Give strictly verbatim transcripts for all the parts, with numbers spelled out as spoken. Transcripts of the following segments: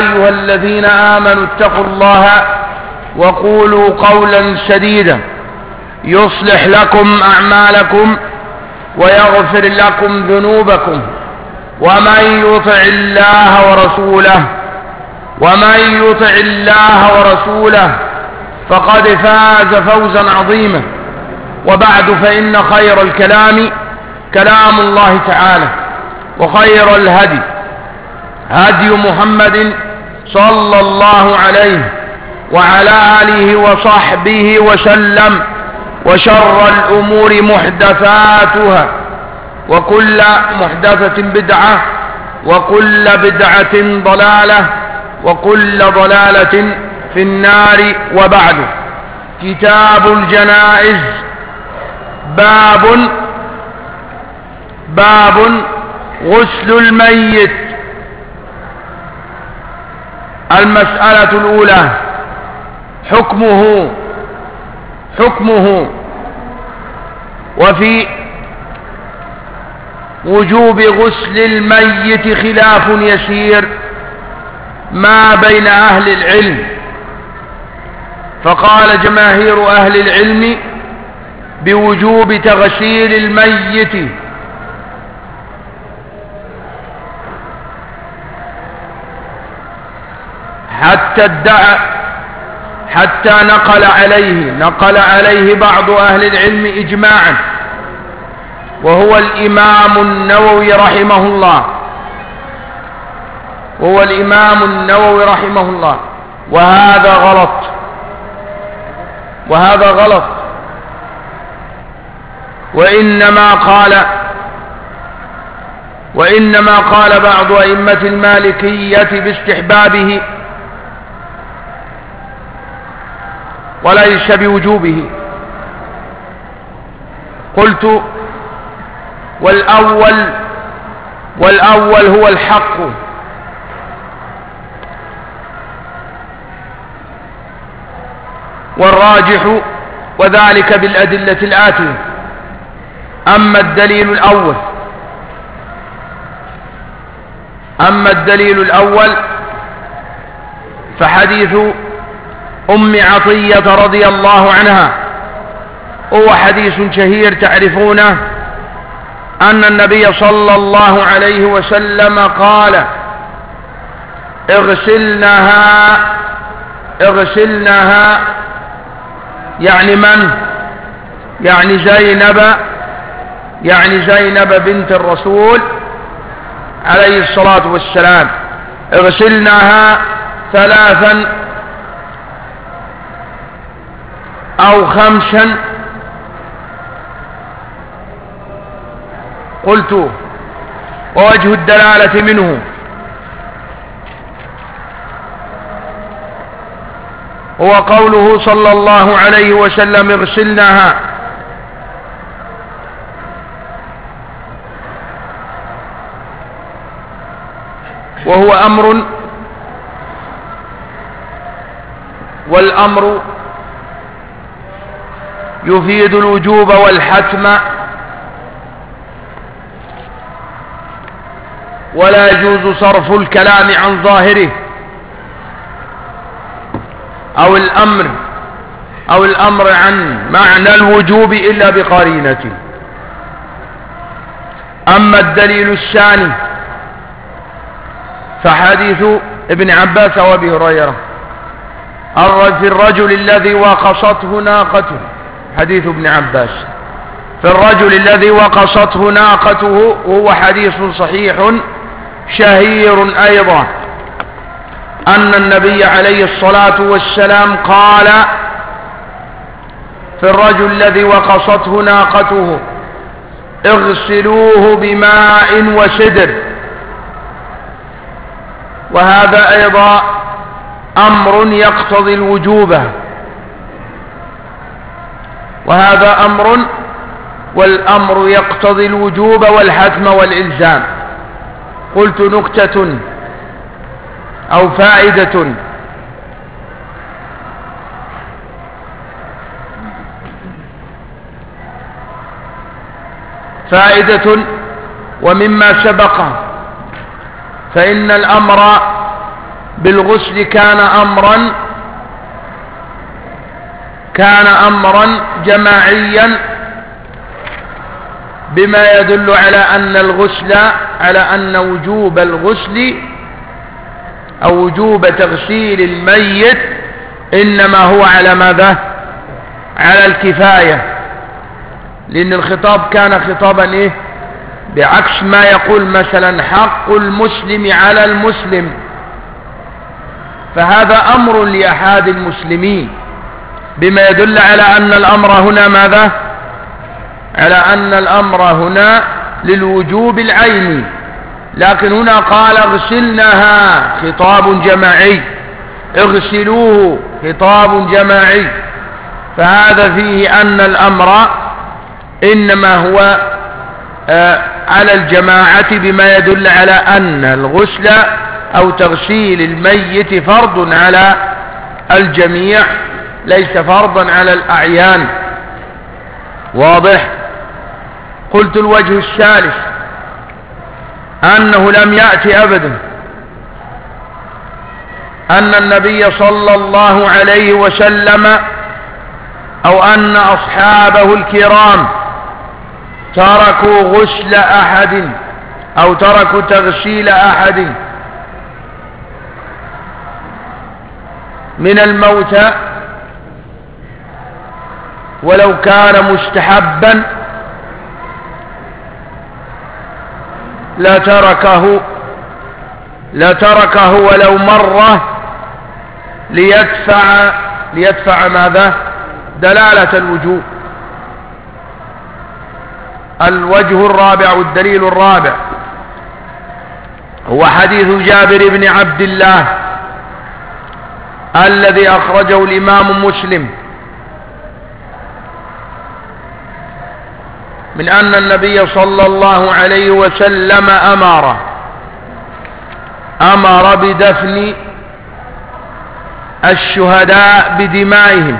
أيها الذين آمنوا اتقوا الله وقولوا قولا سديدا يصلح لكم أعمالكم ويغفر لكم ذنوبكم ومن يطع الله ورسوله ومن يطع الله ورسوله فقد فاز فوزا عظيما. وبعد، فإن خير الكلام كلام الله تعالى، وخير الهدي هدي محمد صلى الله عليه وعلى آله وصحبه وسلم، وشر الأمور محدثاتها، وكل محدثة بدعة، وكل بدعة ضلالة، وكل ضلالة في النار. وبعد، كتاب الجنائز. باب باب غسل الميت. المسألة الأولى حكمه حكمه وفي وجوب غسل الميت خلاف يسير ما بين أهل العلم، فقال جماهير أهل العلم بوجوب تغسيل الميت، حتى ادعى حتى نقل عليه نقل عليه بعض أهل العلم إجماعا، وهو الإمام النووي رحمه الله وهو الإمام النووي رحمه الله وهذا غلط وهذا غلط وإنما قال وإنما قال بعض أئمة المالكية باستحبابه وليس بوجوبه. قلت والأول والأول هو الحق، والراجح وذلك بالأدلة الآتية. أما الدليل الأول أما الدليل الأول فحديث أم عطية رضي الله عنها، هو حديث شهير تعرفونه، أن النبي صلى الله عليه وسلم قال: اغسلنها اغسلنها يعني من؟ يعني زينب يعني زينب بنت الرسول عليه الصلاة والسلام. اغسلناها ثلاثا أو خمسا. قلت ووجه الدلالة منه هو قوله صلى الله عليه وسلم: اغسلناها، وهو أمر، والأمر يفيد الوجوب والحتم، ولا يجوز صرف الكلام عن ظاهره أو الأمر أو الأمر عن معنى الوجوب إلا بقرينته. أما الدليل الثاني فحديث ابن عباس وابي هريرة في الرجل الذي وقصته ناقته، حديث ابن عباس في الرجل الذي وقصته ناقته، وهو حديث صحيح شهير أيضا، أن النبي عليه الصلاة والسلام قال في الرجل الذي وقصته ناقته: اغسلوه بماء وسدر. وهذا أيضا أمر يقتضي الوجوب، وهذا أمر والأمر يقتضي الوجوب والحتم والإلزام. قلت نكتة أو فائدة: فائدة ومما سبق، فإن الأمر بالغسل كان أمرا كان أمرا جماعيا بما يدل على أن الغسل على أن وجوب الغسل أو وجوب تغسيل الميت إنما هو على ماذا؟ على الكفاية، لأن الخطاب كان خطابا إيه؟ بعكس ما يقول مثلا حق المسلم على المسلم، فهذا أمر لأحد المسلمين بما يدل على أن الأمر هنا ماذا؟ على أن الأمر هنا للوجوب العيني، لكن هنا قال اغسلنها خطاب جماعي، اغسلوه خطاب جماعي، فهذا فيه أن الأمر إنما هو آه على الجماعة بما يدل على أن الغسل أو تغسيل الميت فرض على الجميع ليس فرضا على الأعيان. واضح؟ قلت الوجه الثالث أنه لم يأتي أبدا أن النبي صلى الله عليه وسلم أو أن أصحابه الكرام تركوا غسل أحد أو تركوا تغسيل أحد من الموتى ولو كان مستحبا لتركه لتركه ولو مرة ليدفع ليدفع ماذا؟ دلالة الوجوب. الوجه الرابع والدليل الرابع هو حديث جابر بن عبد الله الذي أخرجه الإمام مسلم من أن النبي صلى الله عليه وسلم أمر أمر بدفن الشهداء بدمائهم،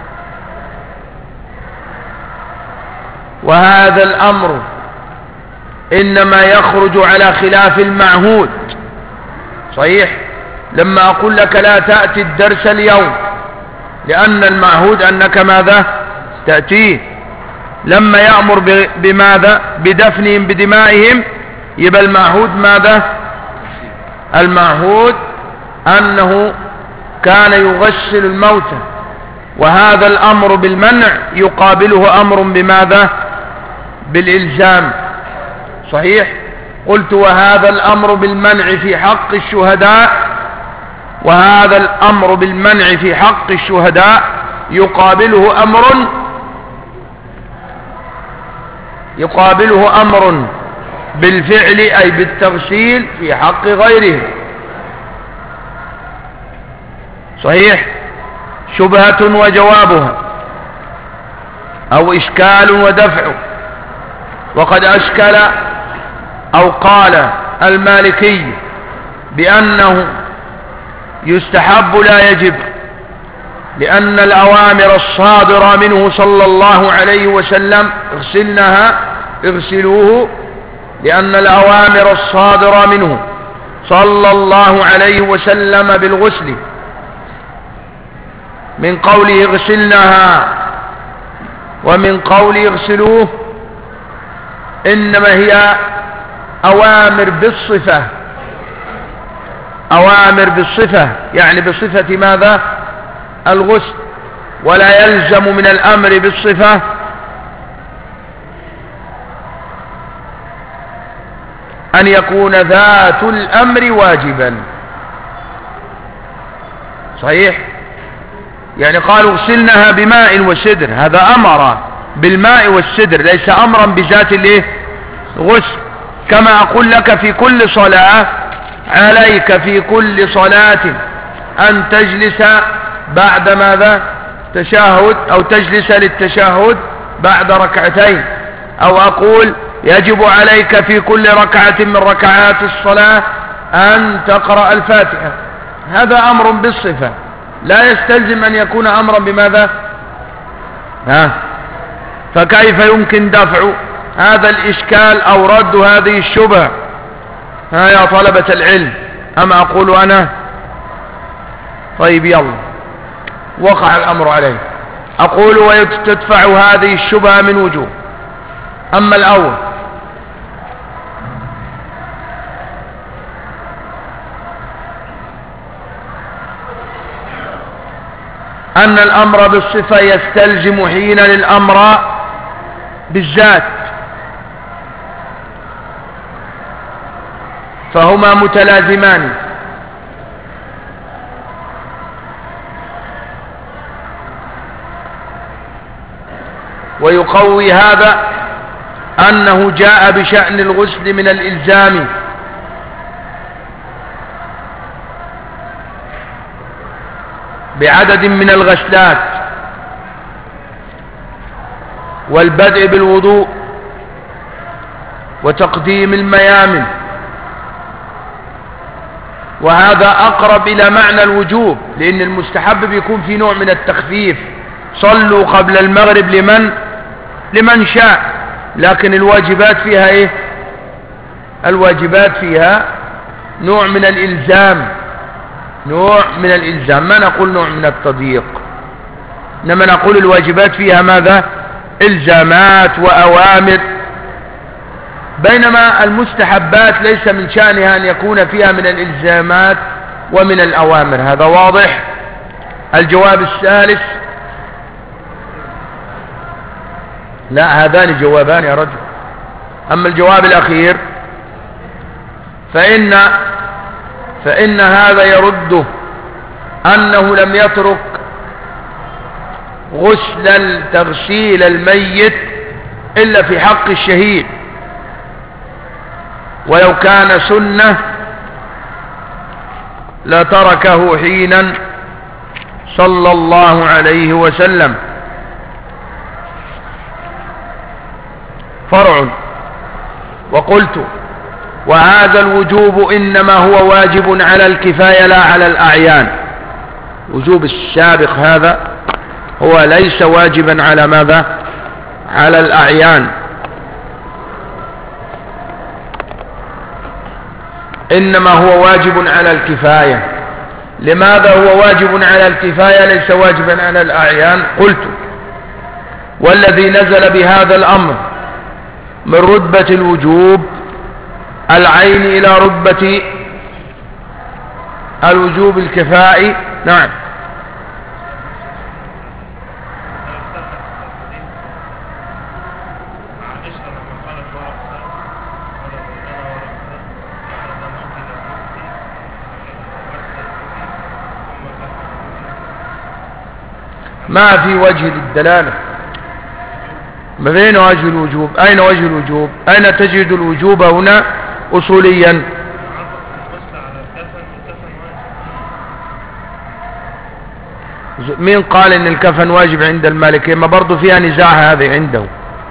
وهذا الأمر إنما يخرج على خلاف المعهود. صحيح؟ لما أقول لك لا تأتي الدرس اليوم لأن المعهود أنك ماذا؟ تأتيه. لما يأمر بماذا؟ بدفنهم بدمائهم، يبقى المعهود ماذا؟ المعهود أنه كان يغسل الموتى، وهذا الأمر بالمنع يقابله أمر بماذا؟ بالإلزام. صحيح؟ قلت وهذا الأمر بالمنع في حق الشهداء وهذا الأمر بالمنع في حق الشهداء يقابله أمر يقابله أمر بالفعل أي بالتغسيل في حق غيره. صحيح؟ شبهة وجوابها أو إشكال ودفع. وقد أشكل أو قال المالكي بأنه يستحب لا يجب، لأن الأوامر الصادرة منه صلى الله عليه وسلم اغسلنها اغسلوه، لأن الأوامر الصادرة منه صلى الله عليه وسلم بالغسل من قوله اغسلنها ومن قوله اغسلوه إنما هي أوامر بالصفة، أوامر بالصفة يعني بصفة ماذا؟ الغسل، ولا يلزم من الأمر بالصفة أن يكون ذات الأمر واجبا. صحيح؟ يعني قالوا اغسلنها بماء وسدر، هذا أمر بالماء والسدر ليس أمرا بذات الايه؟ غسل. كما أقول لك في كل صلاة عليك في كل صلاة أن تجلس بعد ماذا؟ تشهد، أو تجلس للتشهد بعد ركعتين، أو أقول يجب عليك في كل ركعة من ركعات الصلاة أن تقرأ الفاتحة. هذا أمر بالصفة لا يستلزم أن يكون أمرا بماذا؟ ها؟ فكيف يمكن دفع هذا الإشكال أو رد هذه الشبهة؟ ها يا طلبة العلم، أما أقول أنا طيب يلا وقع الأمر عليه. أقول وتدفع هذه الشبهة من وجوه. أما الأول أن الأمر بالصفة يستلزم حين للأمر بالذات، فهما متلازمان. ويقوي هذا أنه جاء بشأن الغسل من الإلزام بعدد من الغسلات والبدء بالوضوء وتقديم الميامن، وهذا أقرب إلى معنى الوجوب، لأن المستحب بيكون في نوع من التخفيف. صلوا قبل المغرب لمن لمن شاء، لكن الواجبات فيها ايه؟ الواجبات فيها نوع من الإلزام، نوع من الإلزام، ما نقول نوع من التضييق، إنما نقول الواجبات فيها ماذا؟ إلزامات وأوامر، بينما المستحبات ليس من شأنها أن يكون فيها من الإلزامات ومن الأوامر. هذا واضح. الجواب الثالث، لا هذان جوابان يا رجل. أما الجواب الأخير فإن فإن هذا يرده أنه لم يترك غسل تغسيل الميت إلا في حق الشهيد، ولو كان سنة لتركه حينا صلى الله عليه وسلم. فرع. وقلت وهذا الوجوب إنما هو واجب على الكفاية لا على الأعيان. وجوب السابق هذا هو ليس واجبا على ماذا؟ على الأعيان، إنما هو واجب على الكفاية. لماذا هو واجب على الكفاية ليس واجبا على الأعيان؟ قلت والذي نزل بهذا الأمر من رتبة الوجوب العين إلى رتبة الوجوب الكفائي. نعم. ما في وجه للدلالة. ما بين وجه الوجوب؟ أين وجه الوجوب؟ أين تجد الوجوب هنا أصوليا؟ مين قال إن الكفن واجب عند المالكية؟ ما برضو فيها نزاع هذه عنده،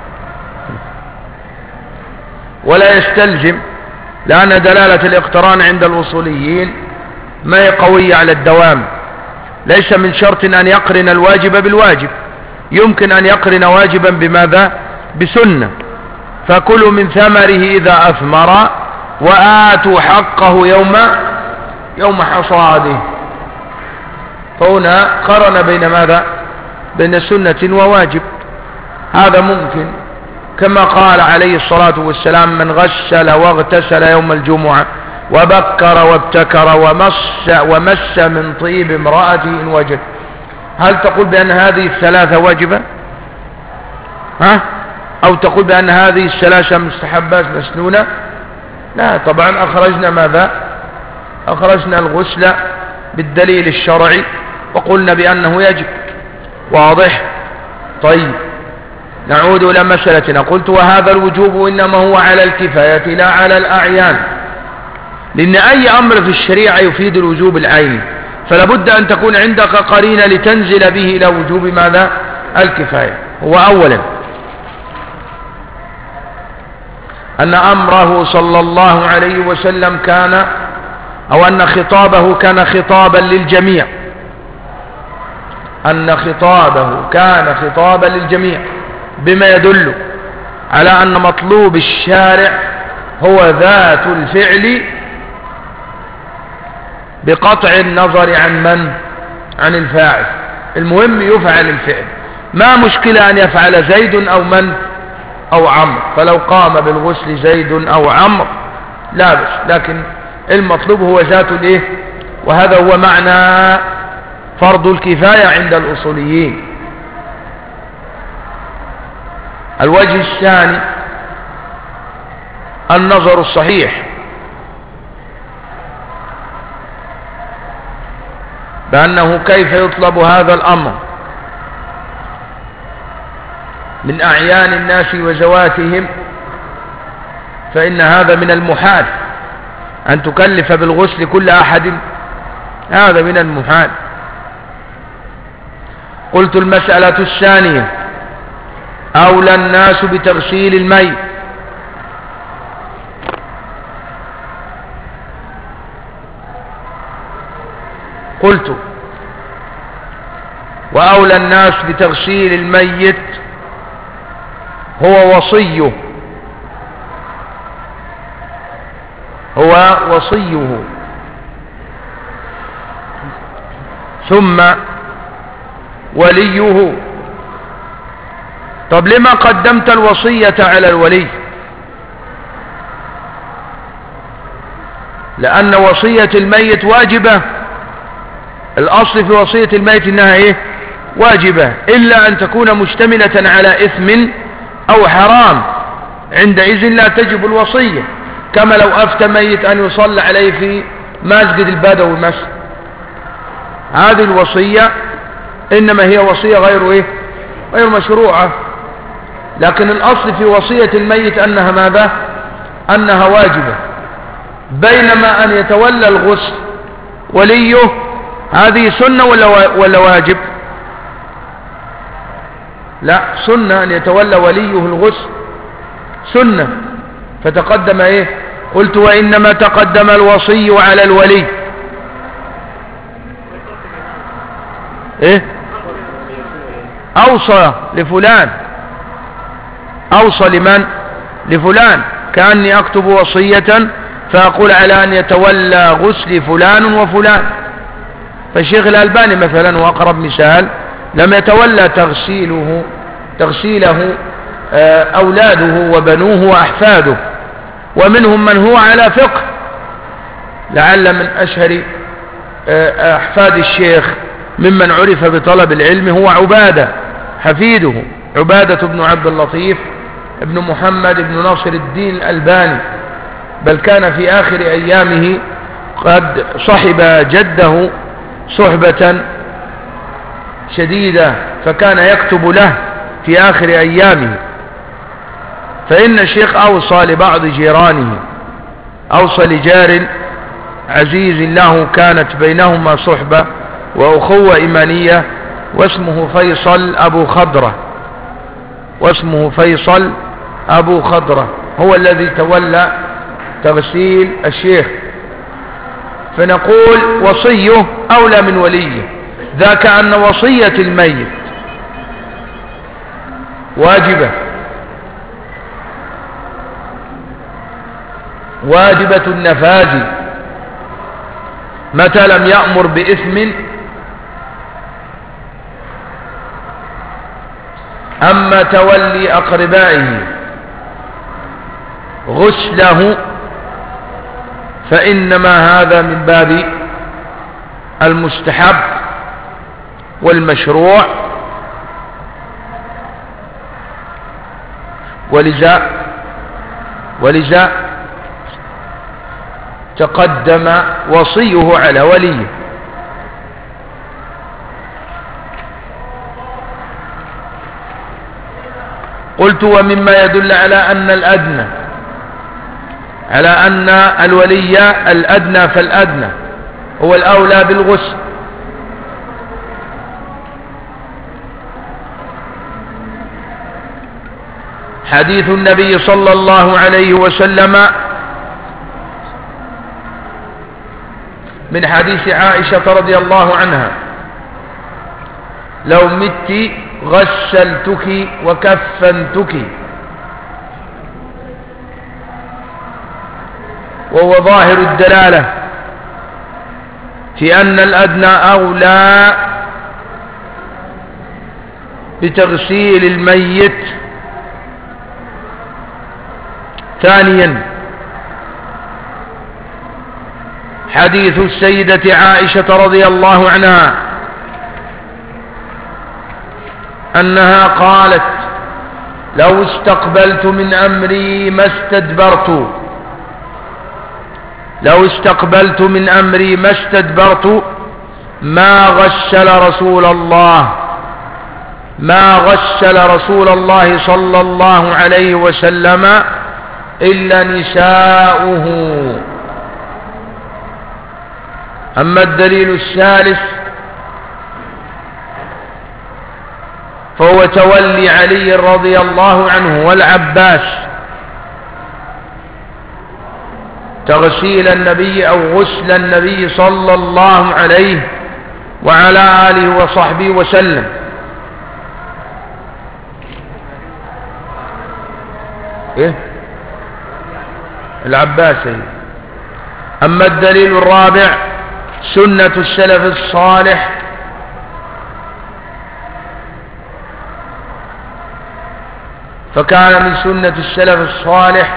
ولا يستلزم، لأن دلالة الاقتران عند الأصوليين ما هي قوية على الدوام. ليس من شرط أن يقرن الواجب بالواجب، يمكن أن يقرن واجبا بماذا؟ بسنة. فكلوا من ثمره إذا أثمر وآتوا حقه يوم يوم حصاده. فهنا قرن بين ماذا؟ بين سنة وواجب. هذا ممكن، كما قال عليه الصلاة والسلام من غسل واغتسل يوم الجمعة وبكر وابتكر ومس, ومس من طيب امرأته إن وجد. هل تقول بأن هذه الثلاثة واجبة؟ ها؟ أو تقول بأن هذه الثلاثة مستحبات مسنونة؟ لا، طبعا أخرجنا ماذا؟ أخرجنا الغسل بالدليل الشرعي وقلنا بأنه يجب. واضح؟ طيب نعود إلى مسألتنا. قلت وهذا الوجوب إنما هو على الكفاية لا على الأعيان، لأن أي أمر في الشريعة يفيد الوجوب العيني، فلا بد أن تكون عندك قرينة لتنزل به إلى وجوب ماذا؟ الكفاية. هو أولا أن أمره صلى الله عليه وسلم كان، أو أن خطابه كان خطابا للجميع، أن خطابه كان خطابا للجميع، بما يدل على أن مطلوب الشارع هو ذات الفعل بقطع النظر عن من؟ عن الفاعل، المهم يفعل الفعل. ما مشكلة أن يفعل زيد أو من أو عمرو، فلو قام بالغسل زيد أو عمرو لا بس، لكن المطلوب هو ذات الايه، وهذا هو معنى فرض الكفاية عند الأصوليين. الوجه الثاني النظر الصحيح بأنه كيف يطلب هذا الأمر من أعيان الناس وزواتهم، فإن هذا من المحال أن تكلف بالغسل كل أحد، هذا من المحال. قلت المسألة الثانية أولى الناس بتغسيل الميت، قلت وأولى الناس بتغسيل الميت هو وصيه، هو وصيه، ثم وليه. طب لما قدمت الوصية على الولي؟ لأن وصية الميت واجبة، الأصل في وصية الميت إنها إيه؟ واجبة، إلا أن تكون مشتملة على إثم أو حرام، عندئذ لا تجب الوصية، كما لو أفتى ميت أن يصلى عليه في مسجد البدوي مثلا، هذه الوصية إنما هي وصية غير إيه؟ غير مشروعة. لكن الأصل في وصية الميت أنها ماذا؟ أنها واجبة، بينما أن يتولى الغسل وليه هذه سنة ولا ولا واجب؟ لا، سنة، أن يتولى وليه الغسل سنة. فتقدم إيه؟ قلت وإنما تقدم الوصي على الولي إيه؟ أوصى لفلان، أوصى لمن؟ لفلان، كأني أكتب وصية فأقول على أن يتولى غسل فلان وفلان. فالشيخ الألباني مثلا وأقرب مثال لم يتولى تغسيله تغسيله أولاده وبنوه وأحفاده، ومنهم من هو على فقه، لعل من أشهر أحفاد الشيخ ممن عرف بطلب العلم هو عبادة حفيده، عبادة بن عبد اللطيف ابن محمد ابن ناصر الدين الألباني، بل كان في آخر أيامه قد صحب جده صحبة شديدة، فكان يكتب له في آخر أيامه. فإن الشيخ أوصى لبعض جيرانه، أوصى لجار عزيز له كانت بينهما صحبة وأخوة إيمانية، واسمه فيصل أبو خضرة، واسمه فيصل أبو خضرة، هو الذي تولى تغسيل الشيخ. فنقول وصيه أولى من وليه، ذاك أن وصية الميت واجبة، واجبة النفاذ متى لم يأمر بإثم. أما تولي أقربائه غسله فإنما هذا من باب المستحب والمشروع، ولذا ولذا تقدم وصيه على وليه. قلت ومما يدل على أن الأدنى على أن الولي الأدنى فالأدنى هو الأولى بالغسل حديث النبي صلى الله عليه وسلم من حديث عائشة رضي الله عنها: لو مت غسلتك وكفنتك. وهو ظاهر الدلالة في أن الأدنى أولى بتغسيل الميت. ثانيا حديث السيدة عائشة رضي الله عنها أنها قالت: لو استقبلت من أمري ما استدبرت لو استقبلت من أمري ما استدبرت ما غسل رسول الله ما غسل رسول الله صلى الله عليه وسلم إلا نساؤه. أما الدليل الثالث فهو تولي علي رضي الله عنه والعباس تغسيل النبي أو غسل النبي صلى الله عليه وعلى آله وصحبه وسلم. إيه؟ العباس. أما الدليل الرابع سنة السلف الصالح فكان من سنة السلف الصالح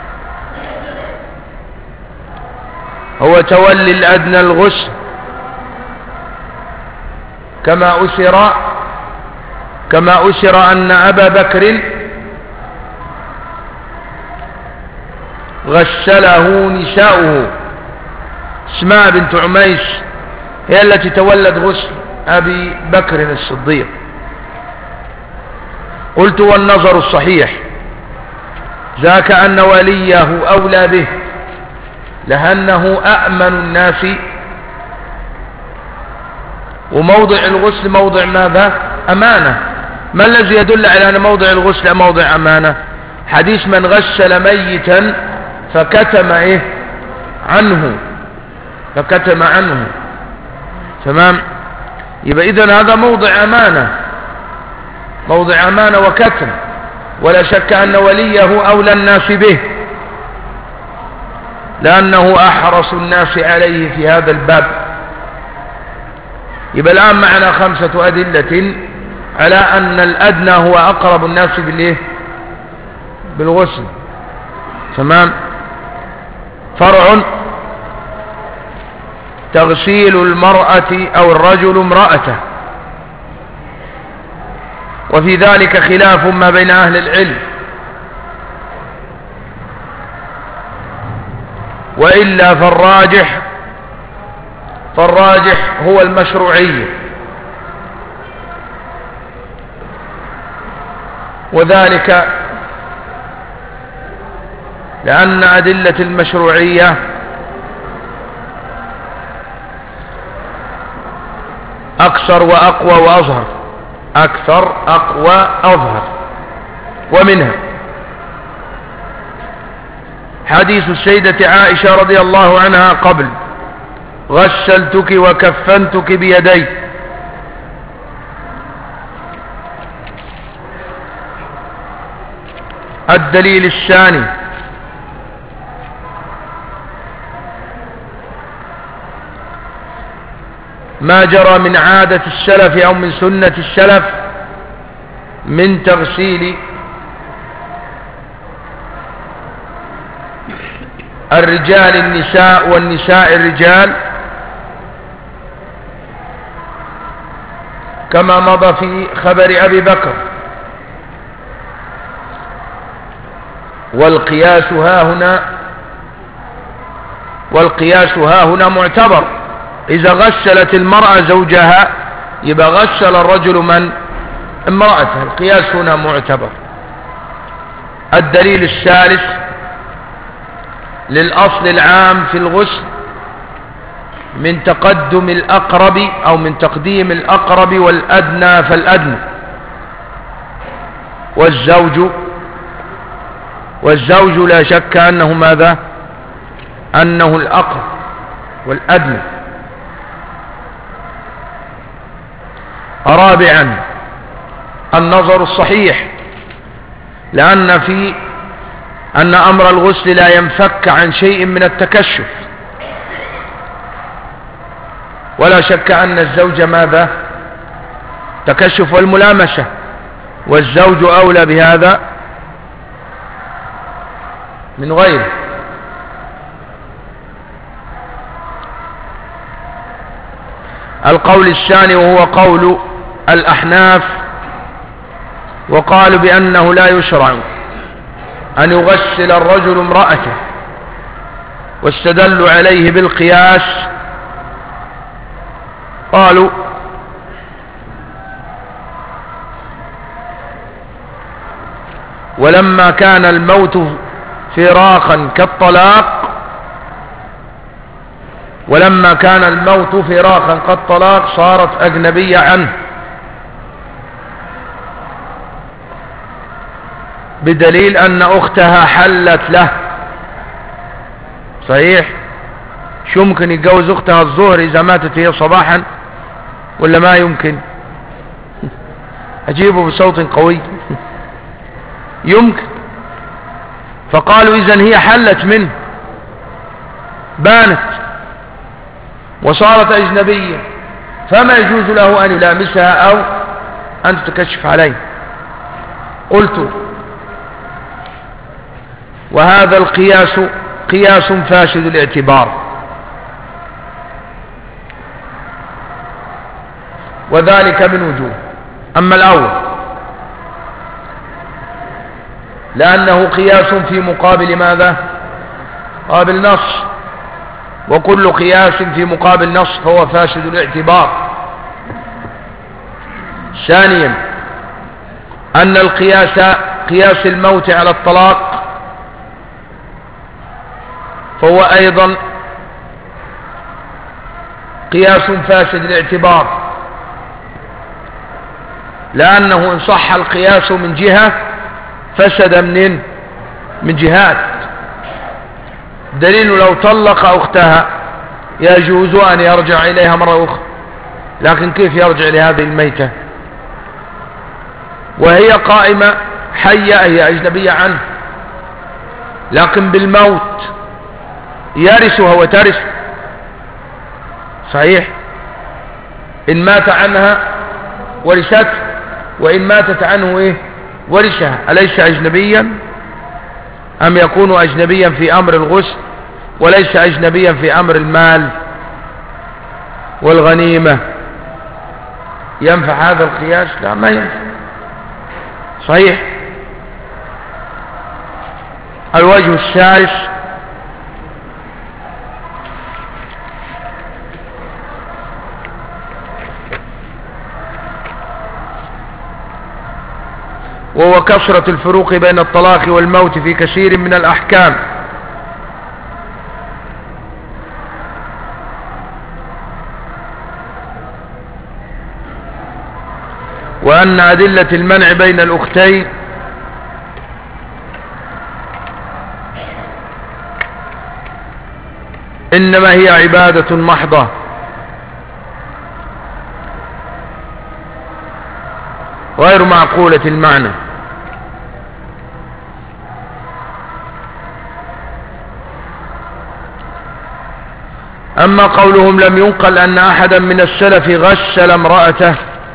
هو تولي الأدنى الغسل، كما أسر كما أسر أن أبا بكر غسله نساؤه. اسماء بنت عميس هي التي تولت غسل أبي بكر الصديق. قلت: والنظر الصحيح ذاك أن وليه أولى به، لأنه أأمن الناس، وموضع الغسل موضع ماذا؟ أمانة. ما الذي يدل على أن موضع الغسل موضع أمانة؟ حديث من غسل ميتا فكتم إيه عنه فكتم عنه تمام. يبقى إذن هذا موضع أمانة موضع أمانة وكتم، ولا شك أن وليه أولى الناس به، لأنه أحرص الناس عليه في هذا الباب. يبقى الآن معنا خمسة أدلة على أن الأدنى هو أقرب الناس بالإيه؟ بالغسل. تمام. فرع: تغسيل المرأة أو الرجل امرأته، وفي ذلك خلاف ما بين أهل العلم، وإلا فالراجح فالراجح هو المشروعية، وذلك لأن أدلة المشروعية أكثر وأقوى وأظهر أكثر أقوى أظهر. ومنها حديث السيدة عائشة رضي الله عنها قبل: غسلتك وكفنتك بيدي. الدليل الثاني ما جرى من عادة السلف أو من سنة السلف من تغسيل الرجال النساء والنساء الرجال، كما مضى في خبر أبي بكر. والقياس ها هنا والقياس ها هنا معتبر. إذا غسلت المرأة زوجها يبقى غسل الرجل من؟ امرأته. القياس هنا معتبر. الدليل الثالث للأصل العام في الغسل من تقدم الأقرب أو من تقديم الأقرب والأدنى فالأدنى، والزوج والزوج لا شك أنه ماذا؟ أنه الأقرب والأدنى. رابعا النظر الصحيح، لأن في أن أمر الغسل لا ينفك عن شيء من التكشف، ولا شك أن الزوج ماذا؟ تكشف والملامسة، والزوج أولى بهذا من غيره. القول الثاني وهو قول الأحناف، وقالوا بأنه لا يشرع أن يغسل الرجل امرأته، واستدلوا عليه بالقياس. قالوا ولما كان الموت فراقا كالطلاق ولما كان الموت فراقا كالطلاق صارت أجنبية عنه، بدليل أن أختها حلت له. صحيح؟ شو ممكن يتجوز أختها الظهر إذا ماتت هي صباحا ولا ما يمكن؟ أجيبه بصوت قوي. يمكن. فقالوا إذن هي حلت منه، بانت وصارت أجنبية، فما يجوز له أن يلامسها أو أن تكشف عليه. قلت وهذا القياس قياس فاسد الاعتبار، وذلك من وجوه. أما الأول لأنه قياس في مقابل ماذا؟ مقابل نص، وكل قياس في مقابل نص فهو فاسد الاعتبار. ثانيا أن القياس قياس الموت على الطلاق فهو أيضا قياس فاسد الاعتبار، لأنه إن صح القياس من جهة فسد منين؟ من جهات. دليل لو طلق أختها يجوز أن يرجع إليها مرة أخرى، لكن كيف يرجع لهذه الميتة وهي قائمة حية، هي أجنبية عنه، لكن بالموت يرثها وترث. صحيح؟ إن مات عنها ورثت، وإن ماتت عنه إيه؟ ورثها. أليس أجنبيا؟ أم يكون أجنبيا في أمر الغسل وليس أجنبيا في أمر المال والغنيمة؟ ينفع هذا القياس؟ لا، ما ينفع. صحيح. الوجه الثالث وهو كثرة الفروق بين الطلاق والموت في كثير من الأحكام، وأن أدلة المنع بين الأختين إنما هي عبادة محضة، غير معقولة المعنى. أما قولهم لم ينقل أن أحدا من السلف غسل امرأته،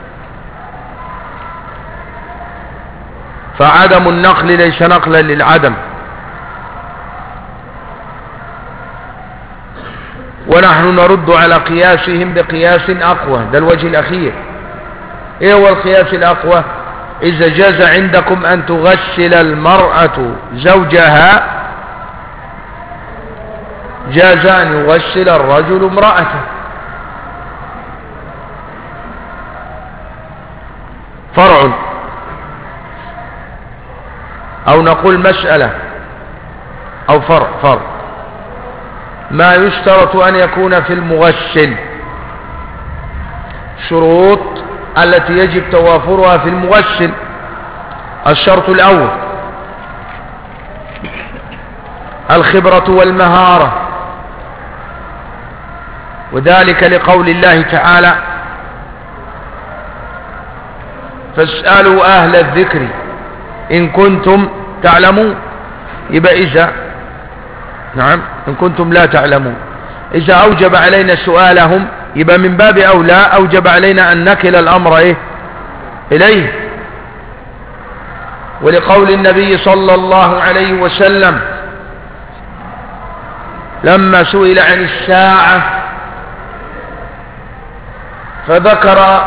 فعدم النقل ليس نقلا للعدم، ونحن نرد على قياسهم بقياس أقوى. ده الوجه الأخير. ايه هو القياس الأقوى؟ إذا جاز عندكم أن تغسل المرأة زوجها، جاز أن يغسل الرجل امرأته. فرع، أو نقول مسألة، أو فرع. فرع ما يشترط أن يكون في المغسل شروط التي يجب توافرها في المغسل. الشرط الأول الخبرة والمهارة، وذلك لقول الله تعالى فاسألوا أهل الذكر إن كنتم تعلمون. يبقى إذا نعم إن كنتم لا تعلمون، إذا أوجب علينا سؤالهم يبقى من باب أولى أوجب علينا أن نكل الأمر إيه إليه. ولقول النبي صلى الله عليه وسلم لما سئل عن الساعة فذكر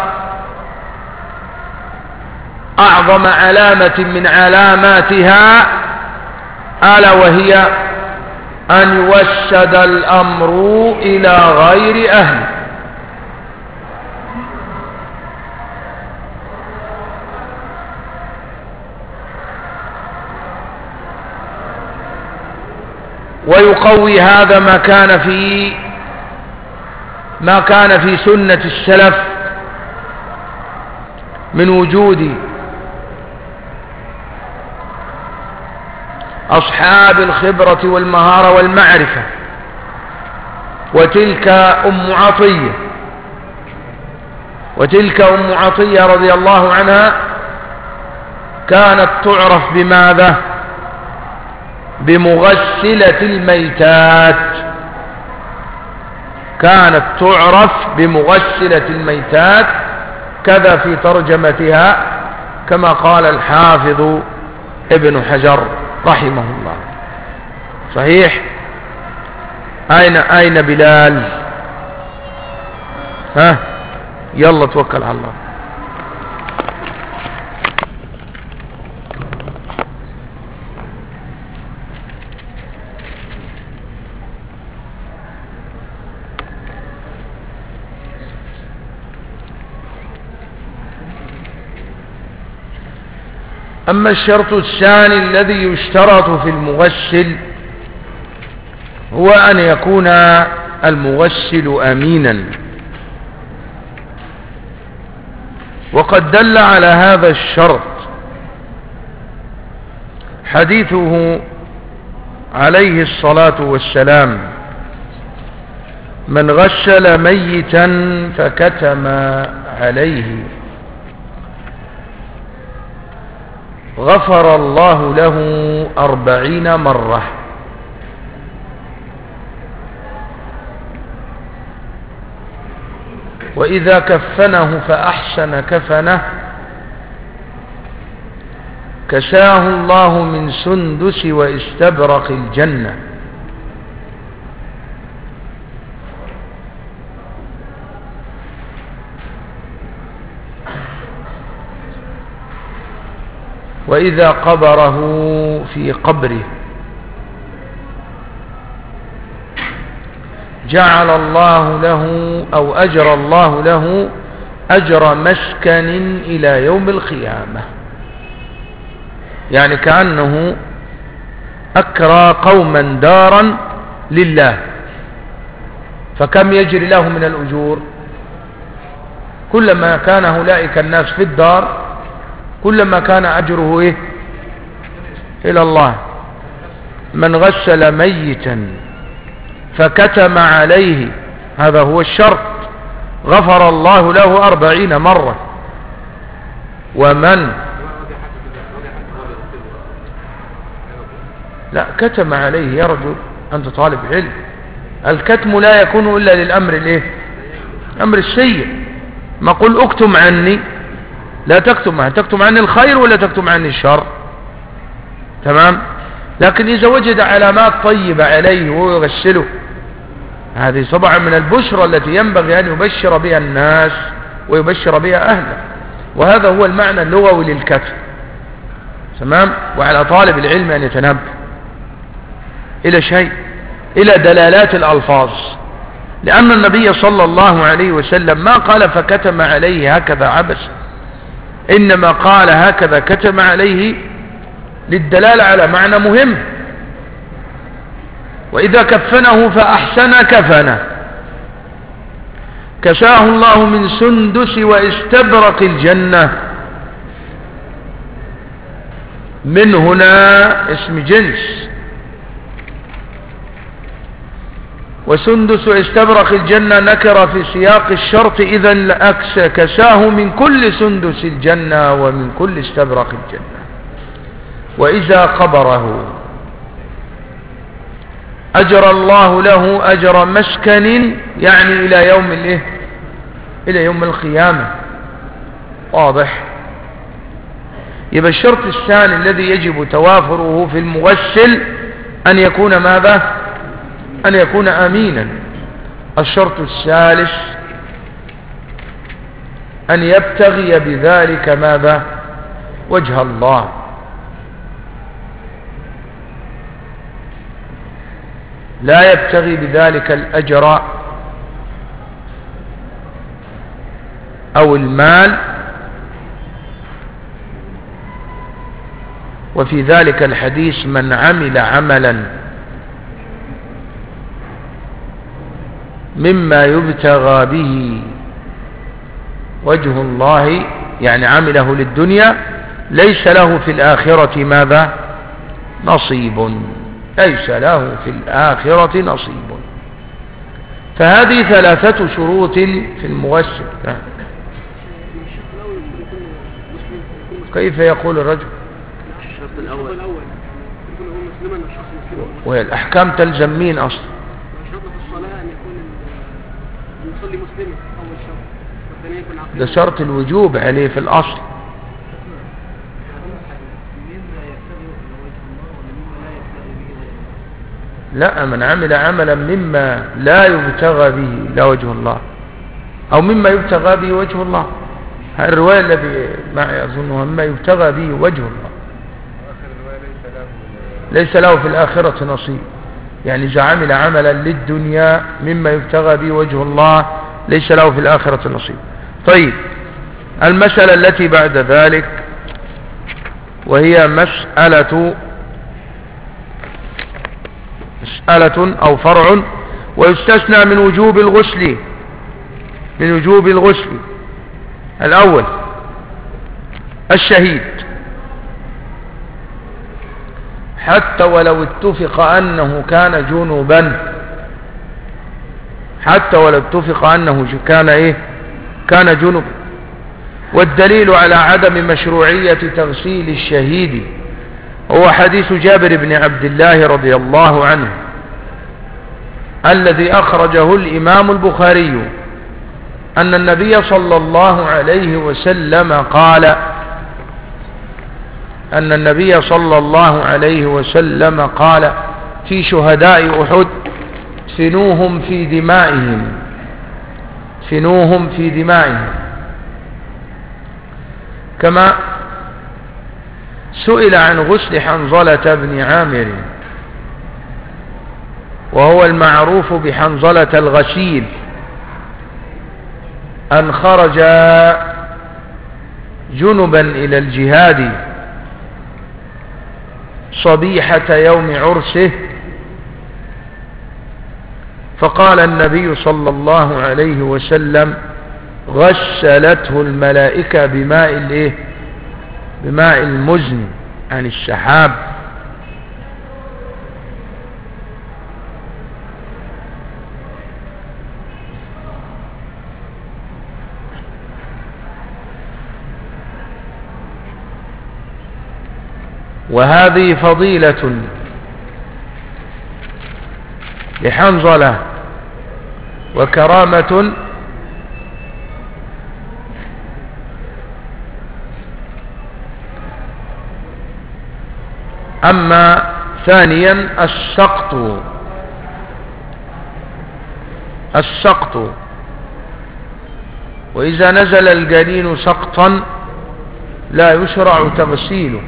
أعظم علامة من علاماتها ألا وهي أن يوسد الأمر إلى غير أهله. ويقوي هذا ما كان في ما كان في سنة السلف من وجود أصحاب الخبرة والمهارة والمعرفة. وتلك أم عطية وتلك أم عطية رضي الله عنها كانت تعرف بماذا؟ بمغسلة الميتات. كانت تعرف بمغسلة الميتات كذا في ترجمتها كما قال الحافظ ابن حجر رحمه الله. صحيح. أين أين بلال؟ ها يلا توكل على الله. أما الشرط الثاني الذي يشترط في المغسل هو أن يكون المغسل أمينا. وقد دل على هذا الشرط حديثه عليه الصلاة والسلام من غسل ميتا فكتم عليه غفر الله له أربعين مرة. وإذا كفنه فأحسن كفنه كساه الله من سندس واستبرق الجنة. وإذا قبره في قبره جعل الله له أو أجر الله له أجر مسكن إلى يوم القيامة. يعني كأنه أكرى قوما دارا لله. فكم يجري له من الأجور؟ كلما كان أولئك الناس في الدار كلما كان أجره إيه؟ إلى الله. من غسل ميتا فكتم عليه هذا هو الشرط غفر الله له أربعين مرة. ومن لا كتم عليه يا رجل أنت طالب علم. الكتم لا يكون إلا للأمر الإيه؟ أمر السيء. ما قل اكتم عني لا تكتم عني. تكتم عني الخير ولا تكتم عني الشر؟ تمام. لكن إذا وجد علامات طيبة عليه وهو يغسله هذه طبعا من البشرى التي ينبغي أن يبشر بها الناس ويبشر بها أهله. وهذا هو المعنى اللغوي للكتم. تمام. وعلى طالب العلم أن يتنبه إلى شيء إلى دلالات الألفاظ. لأن النبي صلى الله عليه وسلم ما قال فكتم عليه هكذا عبس، إنما قال هكذا كتم عليه للدلالة على معنى مهم. وإذا كفنه فأحسن كفنه كساه الله من سندس واستبرق الجنة. من هنا اسم جنس. وسندس واستبرق الجنة نكر في سياق الشرط. إذن لأكس كساه من كل سندس الجنة ومن كل استبرق الجنة. وإذا قبره أجر الله له أجر مسكن يعني إلى يوم الإيه؟ إلى يوم القيامة. واضح؟ يبقى الشرط الثاني الذي يجب توافره في المغسل أن يكون ماذا؟ أن يكون أمينا. الشرط الثالث أن يبتغي بذلك ماذا؟ وجه الله. لا يبتغي بذلك الأجر أو المال. وفي ذلك الحديث من عمل عملا مما يبتغى به وجه الله، يعني عمله للدنيا، ليس له في الآخرة ماذا؟ نصيب. ليس له في الآخرة نصيب. فهذه ثلاثة شروط في المغسل. كيف يقول الرجل؟ الشرط الأول يكون هو مسلما والشخص مسلما، والأحكام تلزم مين أصلا؟ الشرط في الصلاة أن يكون المصلي مسلما أول شرط، والثاني يكون عقيم. ده شرط الوجوب عليه في الأصل. لا، من عمل عملا مما لا يبتغى به لا وجه الله، أو مما يبتغى به وجه الله. هذه الرواية التي معي أظنها مما يبتغى به وجه الله، ليس له في الآخرة نصيب. يعني إذا عمل عملا للدنيا مما يبتغى به وجه الله ليس له في الآخرة نصيب. طيب، المسألة التي بعد ذلك وهي مسألة مسألة أو فرع، ويستثنى من وجوب الغسل من وجوب الغسل الأول الشهيد، حتى ولو اتفق أنه كان جنوبا، حتى ولو اتفق أنه كان إيه كان جنوب. والدليل على عدم مشروعية تغسيل الشهيد هو حديث جابر بن عبد الله رضي الله عنه الذي أخرجه الإمام البخاري أن النبي صلى الله عليه وسلم قال أن النبي صلى الله عليه وسلم قال في شهداء أحد: فنوهم في دمائهم فنوهم في دمائهم. كما سئل عن غسل حنظلة بن عامر، وهو المعروف بحنظلة الغسيل، أن خرج جنبا إلى الجهاد صبيحة يوم عرسه، فقال النبي صلى الله عليه وسلم: غسلته الملائكة بماء الايه بماء المزن عن السحاب. وهذه فضيلة لحنظلة وكرامة أما ثانيا السقط السقط وإذا نزل الجنين سقطا لا يشرع تغسيله،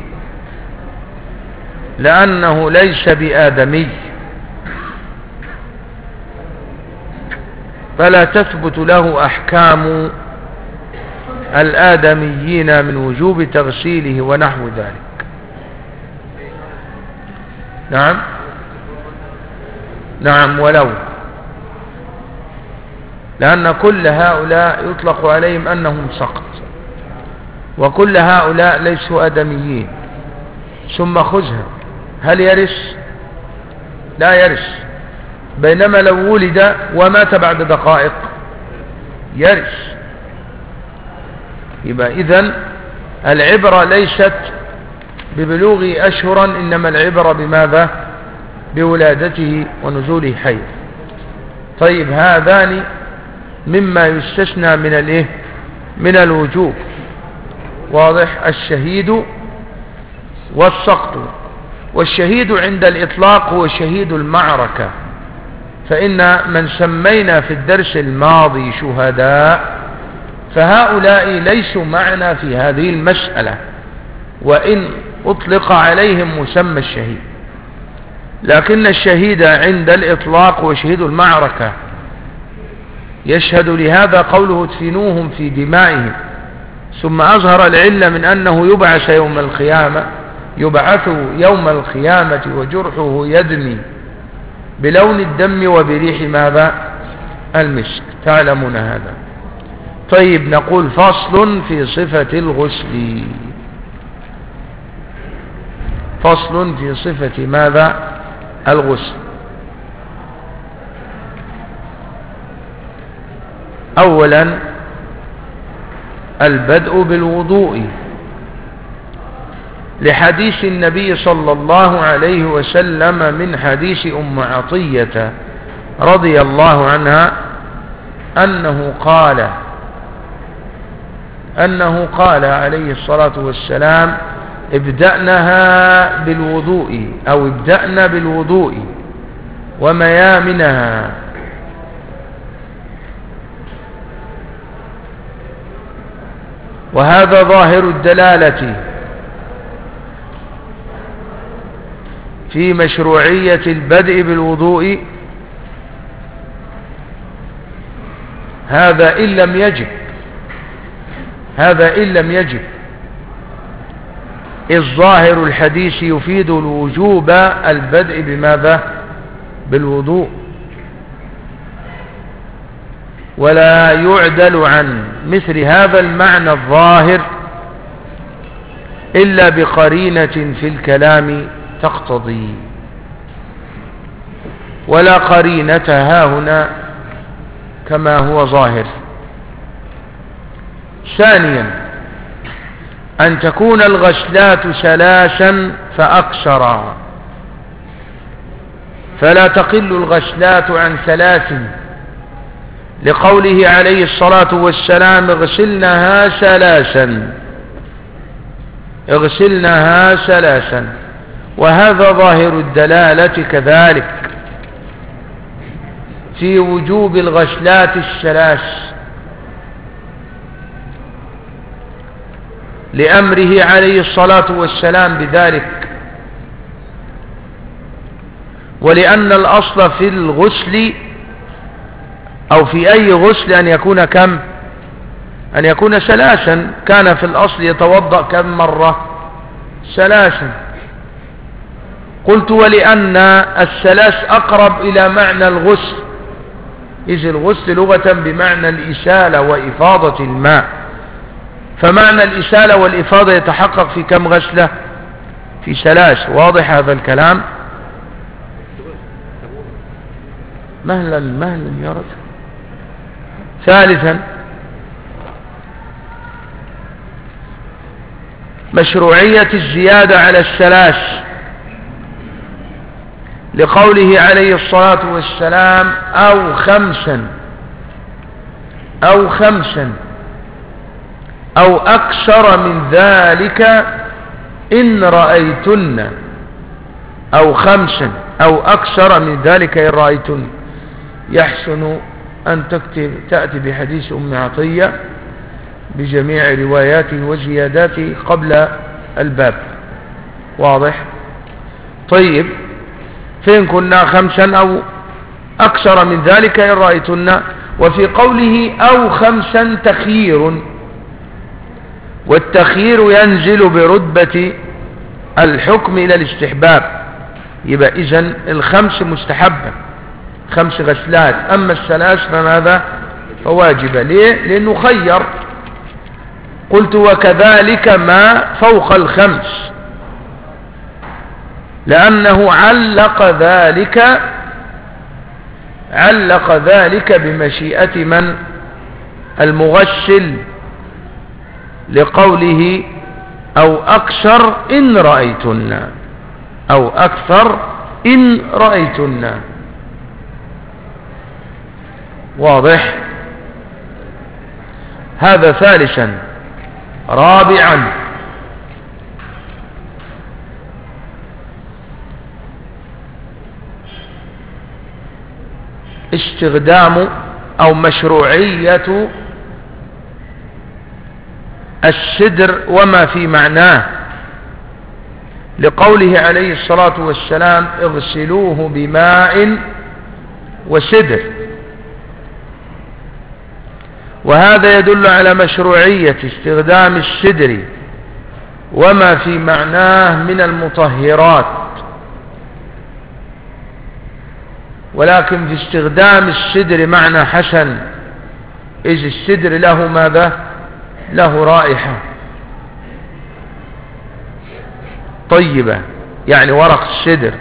لأنه ليس بآدمي، فلا تثبت له أحكام الآدميين من وجوب تغسيله ونحو ذلك. نعم نعم ولو، لأن كل هؤلاء يطلق عليهم أنهم سقط، وكل هؤلاء ليسوا آدميين. ثم خذها، هل يرث؟ لا يرث. بينما لو ولد ومات بعد دقائق يرث. يبقى إذن العبرة ليست ببلوغ أشهرا، إنما العبرة بماذا؟ بولادته ونزوله حي. طيب، هذان مما يستثنى من الايه من الوجوب. واضح؟ الشهيد والسقط. والشهيد عند الإطلاق هو شهيد المعركة، فإن من سمينا في الدرس الماضي شهداء فهؤلاء ليسوا معنا في هذه المسألة، وإن أطلق عليهم مسمى الشهيد، لكن الشهيد عند الإطلاق هو شهيد المعركة. يشهد لهذا قوله ادفنوهم في دمائهم، ثم أظهر العلة من أنه يبعث يوم القيامة يبعث يوم القيامة وجرحه يدمي بلون الدم وبريح ماذا؟ المسك. تعلمون هذا. طيب، نقول فصل في صفة الغسل. فصل في صفة ماذا؟ الغسل. أولا البدء بالوضوء، لحديث النبي صلى الله عليه وسلم من حديث أم عطية رضي الله عنها أنه قال أنه قال عليه الصلاة والسلام ابدأنها بالوضوء أو ابدأنا بالوضوء وميامنها. وهذا ظاهر الدلالة في مشروعية البدء بالوضوء، هذا إن لم يجب هذا إن لم يجب الظاهر الحديث يفيد الوجوب البدء بماذا؟ بالوضوء، ولا يعدل عن مثل هذا المعنى الظاهر إلا بقرينة في الكلام تقتضي، ولا قرينة ها هنا كما هو ظاهر. ثانيا أن تكون الغسلات ثلاثا فأكثر، فلا تقل الغسلات عن ثلاث، لقوله عليه الصلاة والسلام اغسلنها ثلاثا اغسلنها ثلاثا وهذا ظاهر الدلالة كذلك في وجوب الغسلات الثلاث، لأمره عليه الصلاة والسلام بذلك، ولأن الأصل في الغسل أو في أي غسل أن يكون كم؟ أن يكون ثلاثا. كان في الأصل يتوضأ كم مرة؟ ثلاثا. قلت ولأن الثلاث أقرب إلى معنى الغسل، إذ الغسل لغة بمعنى الإسالة وإفاضة الماء، فمعنى الإسالة والإفاضة يتحقق في كم غسلة؟ في ثلاث. واضح هذا الكلام؟ مهلا مهلا يا رجل. ثالثا مشروعية الزيادة على الثلاث، لقوله عليه الصلاة والسلام أو خمسا أو خمسا أو أكثر من ذلك إن رأيتن، أو خمسا أو أكثر من ذلك إن رأيتن. يحسن أن تكتب تأتي بحديث أم عطية بجميع رواياته وزياداته قبل الباب. واضح؟ طيب، فين كنا؟ خمسا أو أكثر من ذلك إن رأيتن. وفي قوله أو خمسا تخيير، والتخيير ينزل برتبة الحكم إلى الاستحباب، يبقى إذن الخمس مستحبة، خمس غسلات، أما الثلاث فماذا؟ فواجبة. ليه؟ لأنه خير. قلت وكذلك ما فوق الخمس، لأنه علق ذلك علق ذلك بمشيئة من؟ المغسل، لقوله أو أكثر إن رأيتن، أو أكثر إن رأيتن. واضح؟ هذا ثالثا. رابعا استخدام أو مشروعية السدر وما في معناه، لقوله عليه الصلاة والسلام اغسلوه بماء وسدر، وهذا يدل على مشروعية استخدام السدر وما في معناه من المطهرات، ولكن في استخدام السدر معنى حسن، إذ السدر له ماذا؟ له رائحة طيبة، يعني ورق السدر.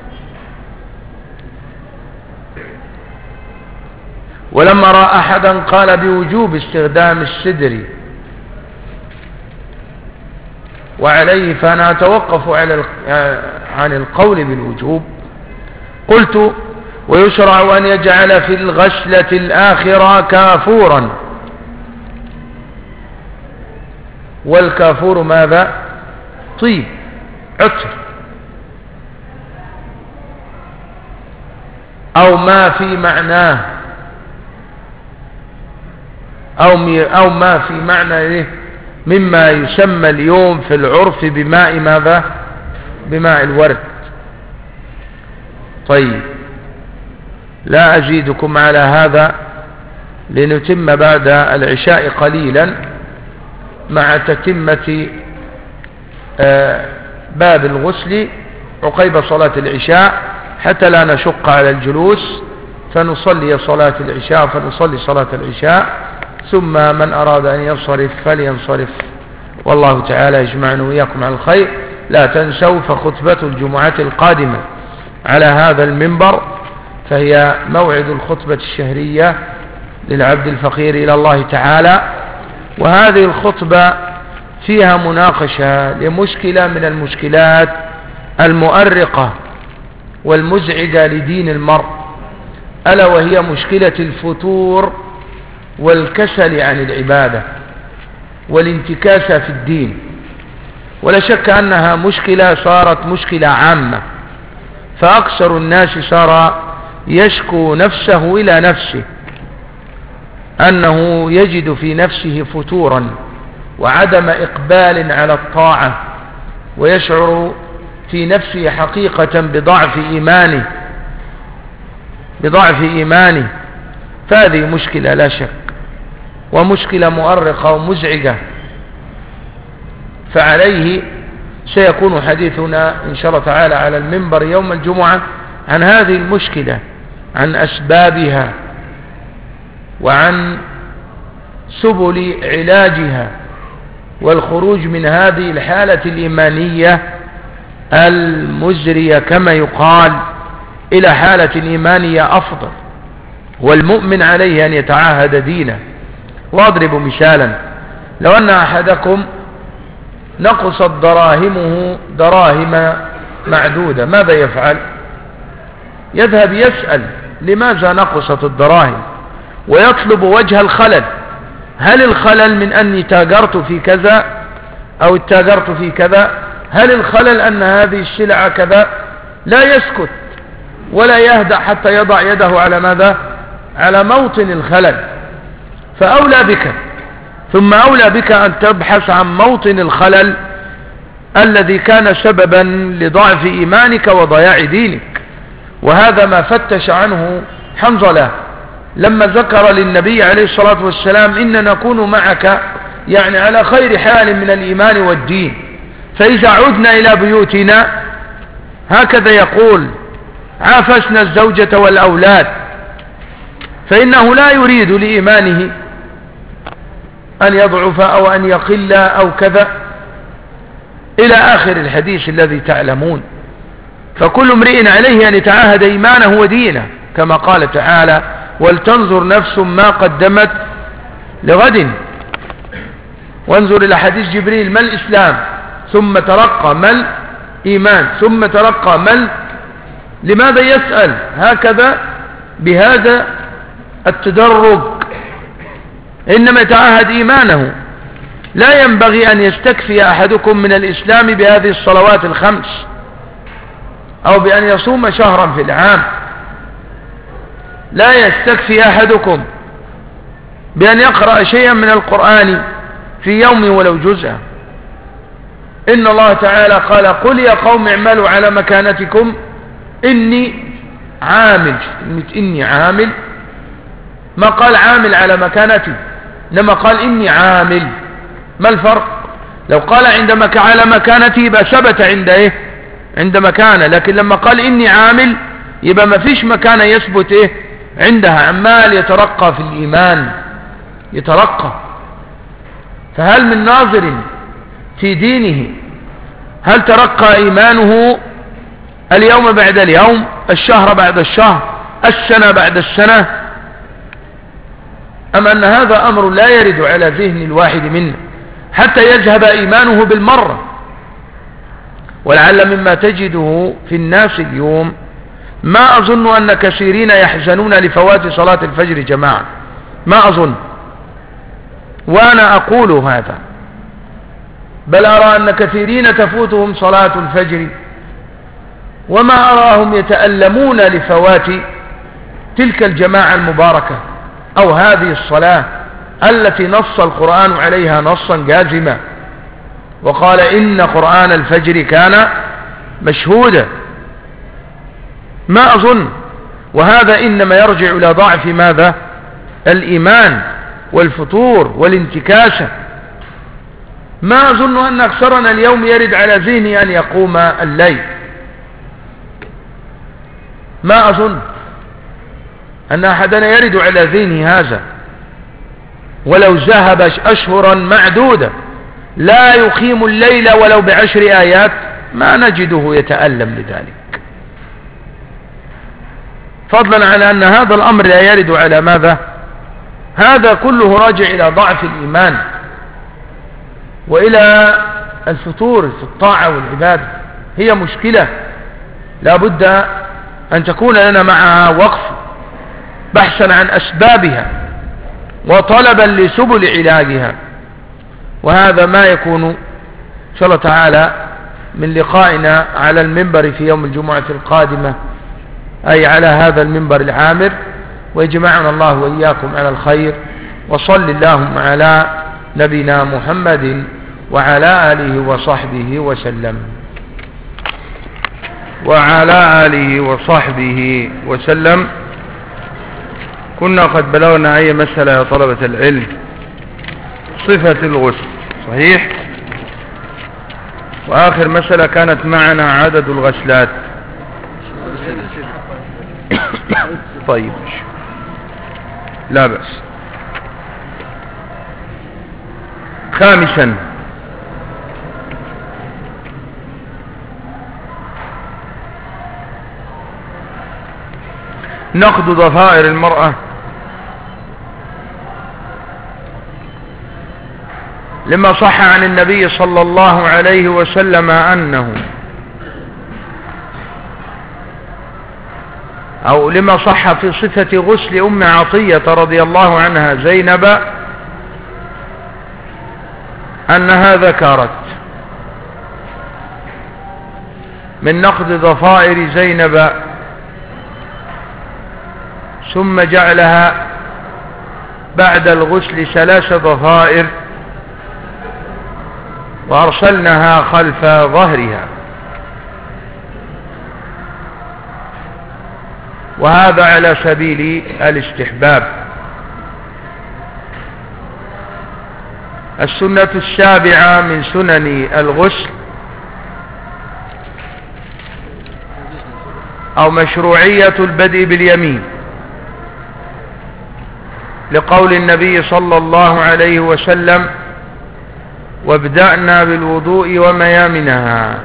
ولما رأى أحدا قال بوجوب استخدام السدر وعليه، فأنا أتوقف على عن القول بالوجوب. قلت ويشرع أن يجعل في الغسلة الآخرة كافورا، والكافور ماذا؟ طيب، عطر، أو ما في معناه، أو, أو ما في معنى إيه؟ مما يسمى اليوم في العرف بماء ماذا؟ بماء الورد. طيب، لا أزيدكم على هذا لنتم بعد العشاء قليلا مع تتمة باب الغسل عقيب صلاة العشاء، حتى لا نشق على الجلوس، فنصلي صلاة العشاء فنصلي صلاة العشاء، ثم من أراد أن ينصرف فلينصرف، والله تعالى يجمعنا وإياكم على الخير. لا تنسوا فخطبة الجمعة القادمة على هذا المنبر فهي موعد الخطبة الشهرية للعبد الفقير إلى الله تعالى، وهذه الخطبة فيها مناقشة لمشكلة من المشكلات المؤرقة والمزعجة لدين المرء، ألا وهي مشكلة الفتور والكسل عن العبادة والانتكاسة في الدين. ولا شك أنها مشكلة صارت مشكلة عامة، فأكثر الناس صار يشكو نفسه إلى نفسه أنه يجد في نفسه فتورا وعدم إقبال على الطاعة، ويشعر في نفسه حقيقة بضعف إيمانه بضعف إيمانه فهذه مشكلة لا شك، ومشكلة مؤرقة ومزعجة. فعليه سيكون حديثنا إن شاء الله تعالى على المنبر يوم الجمعة عن هذه المشكلة، عن أسبابها وعن سبل علاجها والخروج من هذه الحالة الإيمانية المزرية كما يقال إلى حالة إيمانية أفضل. والمؤمن عليه أن يتعاهد دينه. وأضرب مثالا، لو أن أحدكم نقصت دراهمه دراهم معدودة، ماذا يفعل؟ يذهب يسأل لماذا نقصت الدراهم ويطلب وجه الخلل. هل الخلل من أني تاجرت في كذا أو تاجرت في كذا؟ هل الخلل أن هذه السلعة كذا؟ لا يسكت ولا يهدأ حتى يضع يده على ماذا؟ على موطن الخلل. فأولى بك ثم أولى بك أن تبحث عن موطن الخلل الذي كان سببا لضعف إيمانك وضياع دينك. وهذا ما فتش عنه حنظلة لما ذكر للنبي عليه الصلاة والسلام إن نكون معك يعني على خير حال من الإيمان والدين، فإذا عدنا إلى بيوتنا هكذا يقول عافسنا الزوجة والأولاد، فإنه لا يريد لإيمانه أن يضعف أو أن يقل أو كذا إلى آخر الحديث الذي تعلمون. فكل امرئ عليه أن يتعاهد إيمانه ودينه كما قال تعالى ولتنظر نفس ما قدمت لغد. وانظر إلى حديث جبريل ما الإسلام، ثم ترقى ما الإيمان، ثم ترقى ما. لماذا يسأل هكذا بهذا التدرج إنما يتعهد إيمانه. لا ينبغي أن يستكفي أحدكم من الإسلام بهذه الصلوات الخمس أو بأن يصوم شهرا في العام. لا يستكفي أحدكم بأن يقرأ شيئا من القرآن في يوم ولو جزءا. إن الله تعالى قال قل يا قوم اعملوا على مكانتكم إني عامل. إني عامل ما قال عامل على مكانتي، إنما قال إني عامل. ما الفرق؟ لو قال عندما على مكانتي يبقى ثبت عند إيه؟ عند مكانه، لكن لما قال إني عامل يبقى ما فيش مكانه يثبت إيه؟ عندها. عمال يترقى في الإيمان، يترقى. فهل من ناظر في دينه هل ترقى إيمانه اليوم بعد اليوم، الشهر بعد الشهر، السنة بعد السنة، أم أن هذا أمر لا يرد على ذهن الواحد منا حتى يذهب إيمانه بالمرة؟ ولعل مما تجده في الناس اليوم ما أظن أن كثيرين يحزنون لفوات صلاة الفجر جماعة، ما أظن، وأنا أقول هذا، بل أرى أن كثيرين تفوتهم صلاة الفجر وما أراهم يتألمون لفوات تلك الجماعة المباركة أو هذه الصلاة التي نص القرآن عليها نصا جازما وقال إن قرآن الفجر كان مشهودا. ما أظن، وهذا إنما يرجع إلى ضعف ماذا؟ الإيمان والفتور والانتكاسة. ما أظن أن أكثرنا اليوم يرد على ذهني أن يقوم الليل، ما أظن أن أحدنا يرد على ذهنه هذا، ولو ذهب أشهرا معدودة لا يقيم الليل ولو بعشر آيات ما نجده يتألم لذلك، فضلا عن أن هذا الأمر لا يرد على ماذا؟ هذا كله راجع إلى ضعف الإيمان وإلى الفتور في الطاعة والعبادة. هي مشكلة لا بد أن تكون لنا معها وقف بحثا عن أسبابها وطلبا لسبل علاجها، وهذا ما يكون إن شاء الله تعالى من لقائنا على المنبر في يوم الجمعة القادمة، أي على هذا المنبر العامر، ويجمعنا الله وإياكم على الخير. وصل اللهم على نبينا محمد وعلى آله وصحبه وسلم وعلى آله وصحبه وسلم. كنا قد بلغنا أي مسألة يا طلبة العلم؟ صفة الغسل، صحيح؟ وآخر مسألة كانت معنا عدد الغسلات. طيب لا بأس. خامسا نقد ضفائر المرأة لما صح عن النبي صلى الله عليه وسلم أنه أو لما صح في صفة غسل أم عطية رضي الله عنها زينب أنها ذكرت من نقد ضفائر زينب ثم جعلها بعد الغسل ثلاث ضفائر وأرسلناها خلف ظهرها، وهذا على سبيل الاستحباب. السنة السابعة من سنن الغسل أو مشروعية البدء باليمين، لقول النبي صلى الله عليه وسلم وابدأنا بالوضوء وميامنها،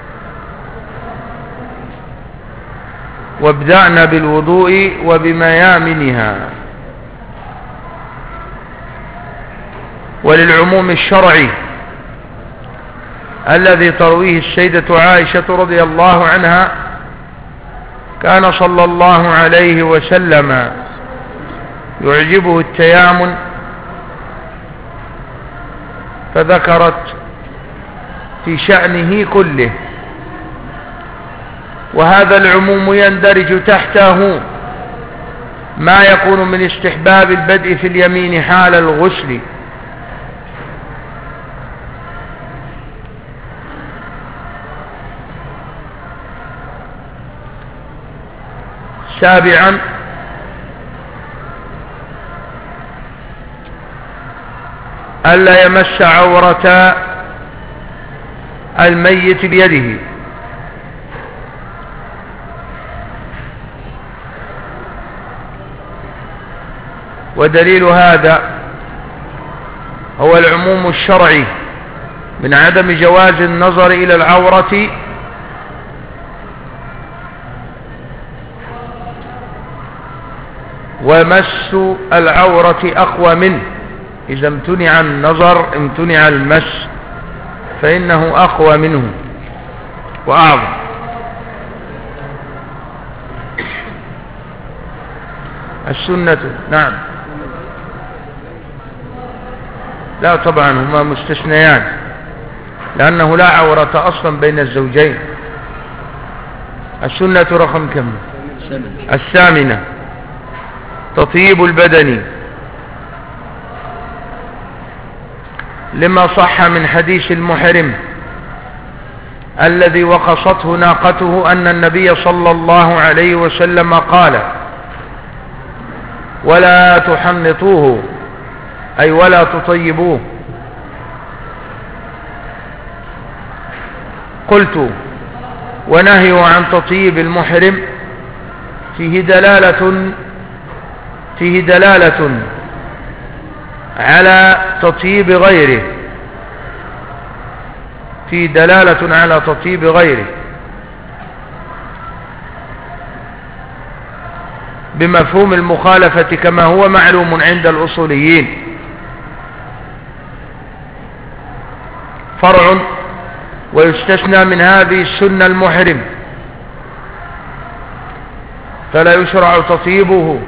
وابدأنا بالوضوء وبميامنها. وللعموم الشرعي الذي ترويه السيدة عائشة رضي الله عنها كان صلى الله عليه وسلم يعجبه التيامن فذكرت في شأنه كله، وهذا العموم يندرج تحته ما يكون من استحباب البدء في اليمين حال الغسل، سابعا ألا يمس عورة الميت بيده، ودليل هذا هو العموم الشرعي من عدم جواز النظر إلى العورة ومس العورة أقوى منه، إذا امتنع النظر امتنع المس فإنه أقوى منه وأعظم. السنة نعم، لا طبعا هما مستثنيان، لأنه لا عورة أصلا بين الزوجين. السنة رقم كم؟ الثامنة تطيب البدن، لما صح من حديث المحرم الذي وقصته ناقته أن النبي صلى الله عليه وسلم قال: ولا تحنطوه، أي ولا تطيبوه. قلت: ونهي عن تطيب المحرم فيه دلالة فيه دلالة على تطيب غيره، فيه دلالة على تطيب غيره بمفهوم المخالفة كما هو معلوم عند الأصوليين. فرع: ويستثنى من هذه السنة المحرم، فلا يشرع تطيبه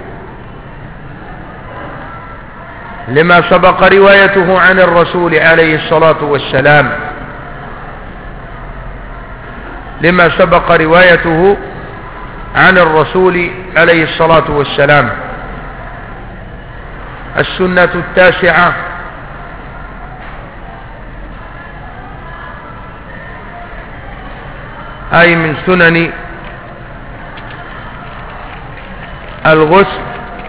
لما سبق روايته عن الرسول عليه الصلاة والسلام لما سبق روايته عن الرسول عليه الصلاة والسلام. السنة التاسعة أي من سنن الغسل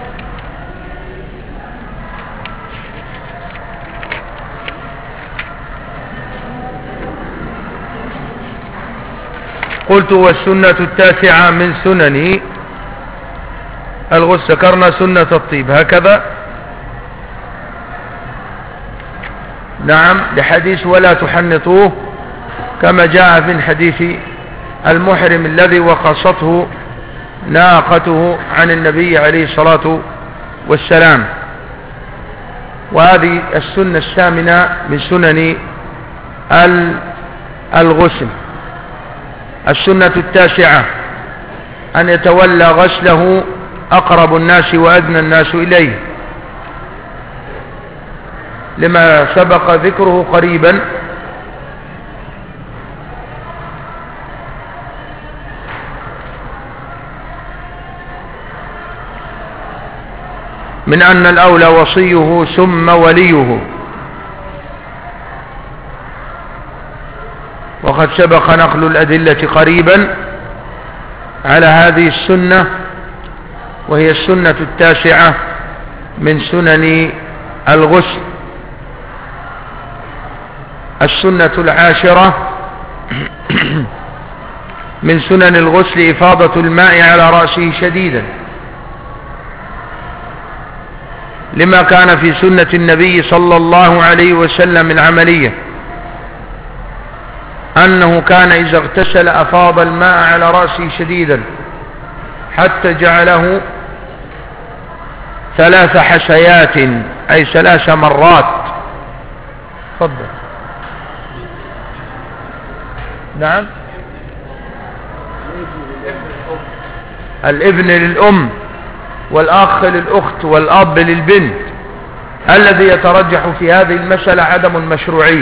قلت: والسنة التاسعة من سنن الغسل، ذكرنا سنة الطيب هكذا. نعم، لحديث ولا تحنطوه كما جاء في حديث المحرم الذي وقصته ناقته عن النبي عليه الصلاة والسلام. وهذه السنة الثامنة من سنن الغسل. السنة التاسعة أن يتولى غسله أقرب الناس وأدنى الناس إليه، لما سبق ذكره قريبا من أن الأولى وصيه ثم وليه، وقد سبق نقل الأدلة قريبا على هذه السنة، وهي السنة التاسعة من سنن الغسل. السنة العاشرة من سنن الغسل إفاضة الماء على رأسه شديدا، لما كان في سنة النبي صلى الله عليه وسلم العملية أنه كان إذا اغتسل أفاض الماء على رأسه شديدا حتى جعله ثلاث حسيات، أي ثلاث مرات. تفضل. نعم، الابن للأم والأخ للأخت والأب للبنت، الذي يترجح في هذه المسألة عدم المشروعية،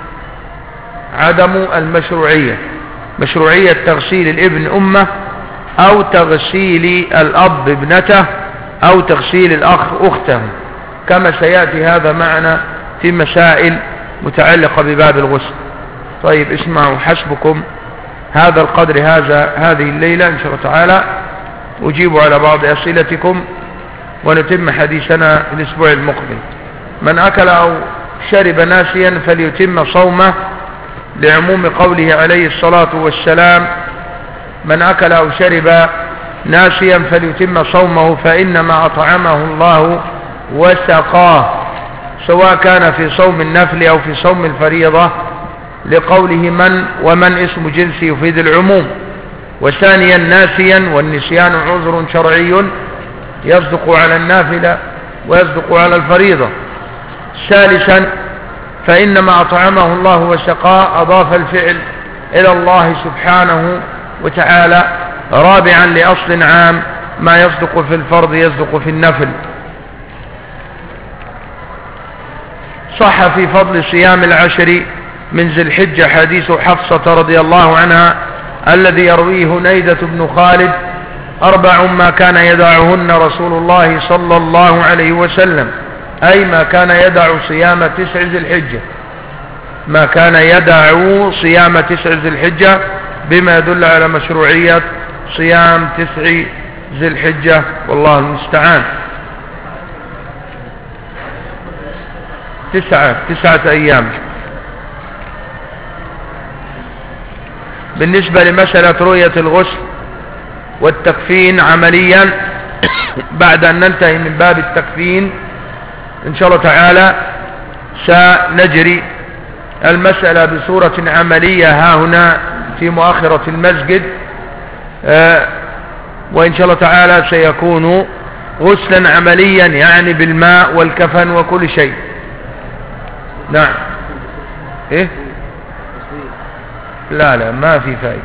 عدم المشروعية، مشروعية تغسيل الابن أمه أو تغسيل الأب ابنته أو تغسيل الأخ أخته، كما سيأتي هذا معنا في مسائل متعلقة بباب الغسل. طيب اسمعوا، حسبكم هذا القدر هذا هذه الليلة إن شاء الله تعالى، أجيب على بعض أسئلتكم ونتم حديثنا الأسبوع المقبل. من أكل أو شرب ناسيا فليتم صومه، لعموم قوله عليه الصلاة والسلام: من أكل أو شرب ناسيا فليتم صومه فإنما أطعمه الله وسقاه، سواء كان في صوم النفل أو في صوم الفريضة، لقوله من ومن اسم جنس يفيد العموم. وثانيا ناسيا، والنسيان عذر شرعي يصدق على النافلة ويصدق على الفريضة. ثالثا فإنما أطعمه الله وسقاه، أضاف الفعل إلى الله سبحانه وتعالى. رابعا لأصل عام، ما يصدق في الفرض يصدق في النفل. صح في فضل صيام العشر من ذي الحجة حديث حفصة رضي الله عنها الذي يرويه هنيدة بن خالد: أربع ما كان يدعهن رسول الله صلى الله عليه وسلم، أي ما كان يدع صيام تسع ذي الحجة، ما كان يدع صيام تسع ذي الحجة، بما يدل على مشروعية صيام تسع ذي الحجة، والله المستعان. تسعة تسعة أيام. بالنسبة لمسألة رؤية الغسل والتكفين عمليا، بعد أن ننتهي من باب التكفين إن شاء الله تعالى سنجري المسألة بصورة عملية ها هنا في مؤخرة المسجد، آه وإن شاء الله تعالى سيكون غسلا عمليا، يعني بالماء والكفن وكل شيء. نعم. إيه؟ لا لا ما في فائدة.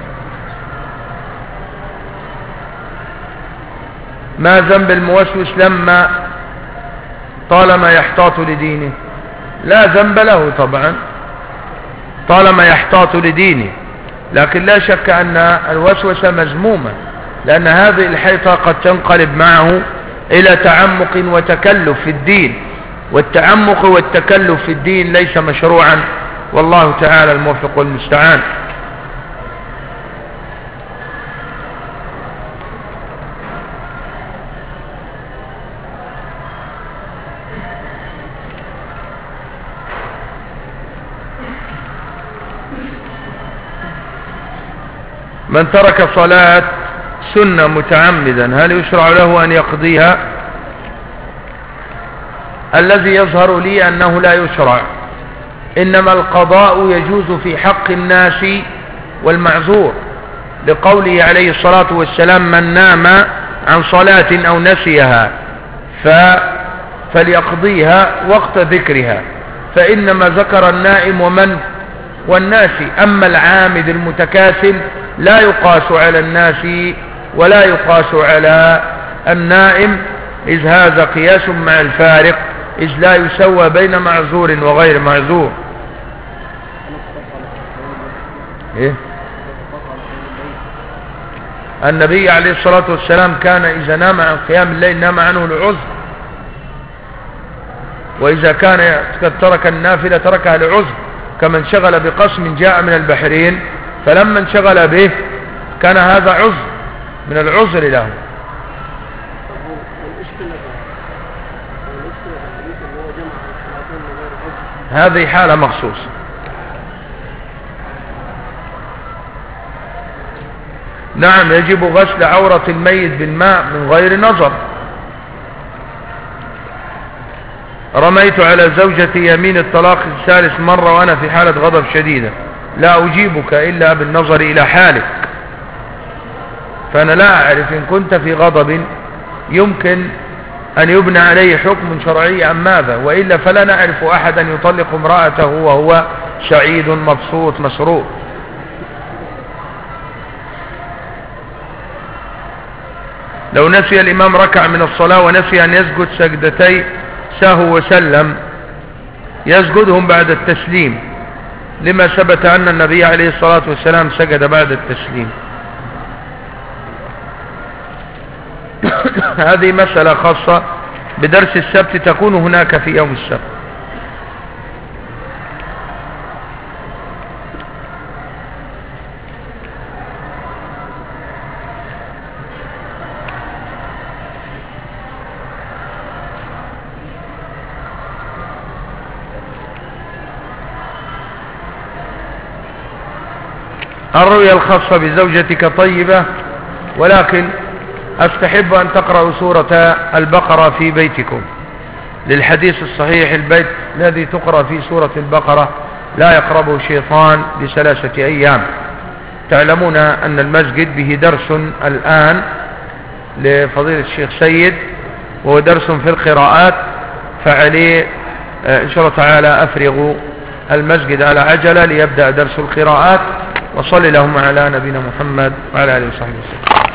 ما ذنب الموسوس لما طالما يحتاط لدينه؟ لا ذنب له طبعا طالما يحتاط لدينه، لكن لا شك أن الوسوسة مذمومة، لأن هذه الحيطة قد تنقلب معه إلى تعمق وتكلف في الدين، والتعمق والتكلف في الدين ليس مشروعا، والله تعالى الموفق والمستعان. من ترك صلاة سنة متعمدا هل يشرع له أن يقضيها؟ الذي يظهر لي أنه لا يشرع، إنما القضاء يجوز في حق الناس والمعذور، لقوله عليه الصلاة والسلام: من نام عن صلاة أو نسيها ف... فليقضيها وقت ذكرها، فإنما ذكر النائم ومن والناس، أما العامد المتكاسل لا يقاس على الناس ولا يقاس على النائم، إذ هذا قياس مع الفارق، إذ لا يسوى بين معذور وغير معذور. إيه؟ النبي عليه الصلاة والسلام كان إذا نام عن قيام الليل نام عنه لعذر، وإذا كان قد ترك النافلة تركها لعذر، كما انشغل بقسم جاء من البحرين فلما انشغل به كان هذا عذر من العذر له. هذه حالة مخصوصة. نعم يجب غسل عورة الميت بالماء من غير نظر. رميت على زوجتي يمين الطلاق الثالث مرة وأنا في حالة غضب شديدة، لا أجيبك إلا بالنظر إلى حالك، فأنا لا أعرف إن كنت في غضب يمكن أن يبنى عليه حكم شرعي أم ماذا، وإلا فلا نعرف أحدا يطلق امرأته وهو سعيد مبسوط مسرور. لو نسي الإمام ركع من الصلاة ونسي أن يسجد سجدتي سهوا وسلم يسجدهم بعد التسليم، لما ثبت أن النبي عليه الصلاة والسلام سجد بعد التسليم. هذه مسألة خاصة بدرس السبت تكون هناك في يوم السبت. الرؤيا الخاصة بزوجتك طيبة، ولكن أستحب أن تقرأوا سورة البقرة في بيتكم، للحديث الصحيح: البيت الذي تقرأ في سورة البقرة لا يقربه شيطان بثلاثة أيام. تعلمون أن المسجد به درس الآن لفضيلة الشيخ سيد، وهو درس في القراءات، فعليه إن شاء الله تعالى أفرغوا المسجد على عجلة ليبدأ درس القراءات. وصل اللهم على نبينا محمد وعلى آله وصحبه وسلم.